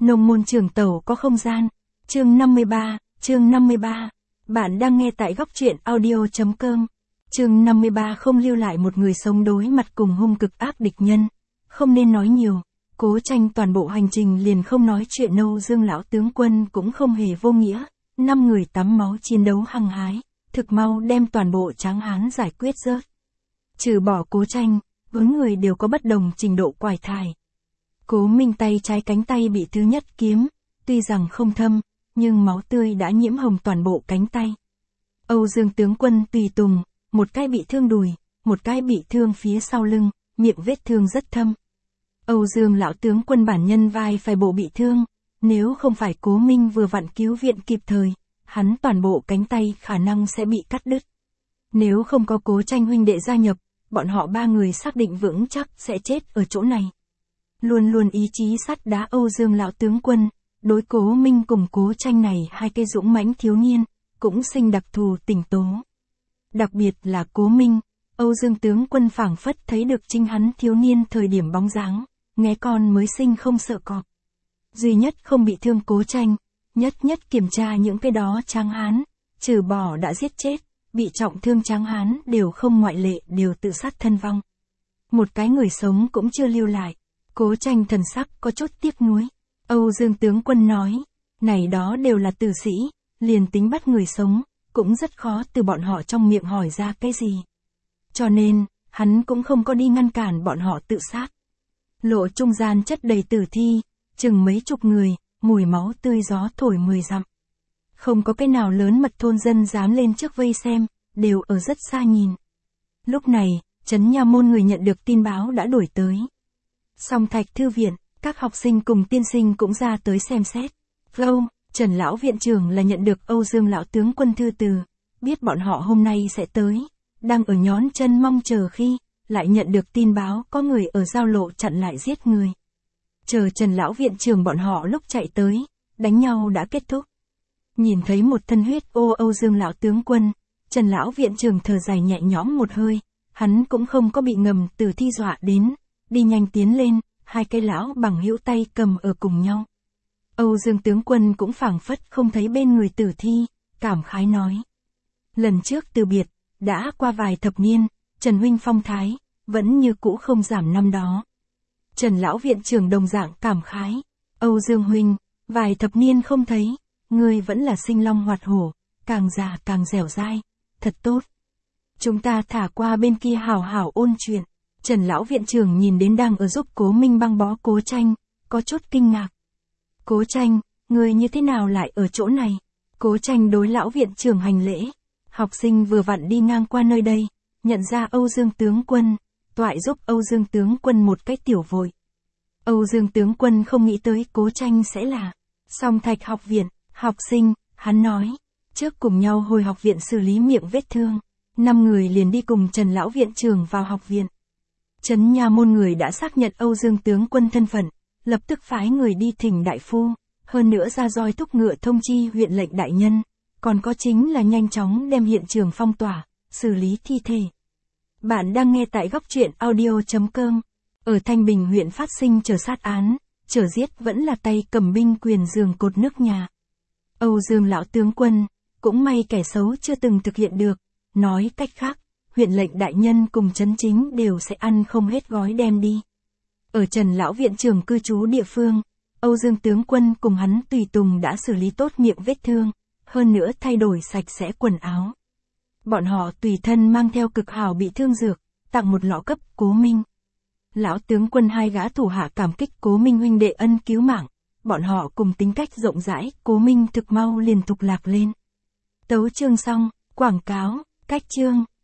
Nông môn trường tàu có không gian. Chương 53. Bạn đang nghe tại góc truyện audio.com. Chương 53 không lưu lại một người sống đối mặt cùng hung cực ác địch nhân. Không nên nói nhiều. Cố Tranh toàn bộ hành trình liền không nói chuyện. Âu Dương lão tướng quân cũng không hề vô nghĩa. 5 người tắm máu chiến đấu hăng hái, thực mau đem toàn bộ Tráng Hán giải quyết rớt. Trừ bỏ Cố Tranh, với người đều có bất đồng trình độ quải thải. Cố Minh tay trái cánh tay bị thứ nhất kiếm, tuy rằng không thâm, nhưng máu tươi đã nhiễm hồng toàn bộ cánh tay. Âu Dương tướng quân tùy tùng, một cái bị thương đùi, một cái bị thương phía sau lưng, miệng vết thương rất thâm. Âu Dương lão tướng quân bản nhân vai phải bộ bị thương, nếu không phải Cố Minh vừa vặn cứu viện kịp thời, hắn toàn bộ cánh tay khả năng sẽ bị cắt đứt. Nếu không có Cố Tranh huynh đệ gia nhập, bọn họ 3 người xác định vững chắc sẽ chết ở chỗ này. Luôn luôn ý chí sắt đá Âu Dương lão tướng quân, đối Cố Minh cùng Cố Tranh này hai cây dũng mãnh thiếu niên, cũng sinh đặc thù tình tố. Đặc biệt là Cố Minh, Âu Dương tướng quân phảng phất thấy được chính hắn thiếu niên thời điểm bóng dáng, nghe con mới sinh không sợ cọp. Duy nhất không bị thương Cố Tranh, nhất kiểm tra những cái đó Tráng Hán, trừ bỏ đã giết chết, bị trọng thương Tráng Hán đều không ngoại lệ đều tự sát thân vong. Một cái người sống cũng chưa lưu lại. Cố Tranh thần sắc có chút tiếc nuối. Âu Dương tướng quân nói, này đó đều là tử sĩ, liền tính bắt người sống, cũng rất khó từ bọn họ trong miệng hỏi ra cái gì. Cho nên, hắn cũng không có đi ngăn cản bọn họ tự sát. Lộ trung gian chất đầy tử thi, chừng mấy chục người, mùi máu tươi gió thổi 10 dặm. Không có cái nào lớn mật thôn dân dám lên trước vây xem, đều ở rất xa nhìn. Lúc này, trấn Nha Môn người nhận được tin báo đã đuổi tới. Song Thạch thư viện, các học sinh cùng tiên sinh cũng ra tới xem xét. Trần lão viện trưởng là nhận được Âu Dương lão tướng quân thư từ, biết bọn họ hôm nay sẽ tới, đang ở nhón chân mong chờ khi, lại nhận được tin báo có người ở giao lộ chặn lại giết người. Chờ Trần lão viện trưởng bọn họ lúc chạy tới, đánh nhau đã kết thúc. Nhìn thấy một thân huyết ô Âu Dương lão tướng quân, Trần lão viện trưởng thở dài nhẹ nhõm một hơi, hắn cũng không có bị ngầm tử thi dọa đến, đi nhanh tiến lên, hai cái lão bằng hữu tay cầm ở cùng nhau. Âu Dương tướng quân cũng phảng phất không thấy bên người tử thi, cảm khái nói. Lần trước từ biệt, đã qua vài thập niên, Trần huynh phong thái, vẫn như cũ không giảm năm đó. Trần lão viện trưởng đồng dạng cảm khái. Âu Dương huynh, vài thập niên không thấy, ngươi vẫn là sinh long hoạt hổ, càng già càng dẻo dai, thật tốt. Chúng ta thả qua bên kia hào hào ôn chuyện. Trần lão viện trưởng nhìn đến đang ở giúp Cố Minh băng bó Cố Tranh, có chút kinh ngạc. Cố Tranh, ngươi như thế nào lại ở chỗ này? Cố Tranh đối lão viện trưởng hành lễ. Học sinh vừa vặn đi ngang qua nơi đây, nhận ra Âu Dương tướng quân, toại giúp Âu Dương tướng quân một cách tiểu vội. Âu Dương tướng quân không nghĩ tới Cố Tranh sẽ là Song Thạch học viện, học sinh, hắn nói, trước cùng nhau hồi học viện xử lý miệng vết thương. 5 người liền đi cùng Trần lão viện trưởng vào học viện. Trấn Nha Môn người đã xác nhận Âu Dương tướng quân thân phận, lập tức phái người đi thỉnh đại phu, hơn nữa ra roi thúc ngựa thông chi huyện lệnh đại nhân, còn có chính là nhanh chóng đem hiện trường phong tỏa, xử lý thi thể. Bạn đang nghe tại góc truyện audio.com. Ở Thanh Bình huyện phát sinh chờ sát án, chờ giết vẫn là tay cầm binh quyền giường cột nước nhà. Âu Dương lão tướng quân, cũng may kẻ xấu chưa từng thực hiện được, nói cách khác, huyện lệnh đại nhân cùng trấn chính đều sẽ ăn không hết gói đem đi. Ở Trần lão viện trưởng cư trú địa phương, Âu Dương tướng quân cùng hắn tùy tùng đã xử lý tốt miệng vết thương, hơn nữa thay đổi sạch sẽ quần áo. Bọn họ tùy thân mang theo cực hảo bị thương dược, tặng một lọ cấp Cố Minh. Lão tướng quân hai gã thủ hạ cảm kích Cố Minh huynh đệ ân cứu mạng, bọn họ cùng tính cách rộng rãi, Cố Minh thực mau liền thục lạc lên. Tấu chương xong, quảng cáo, cách chương.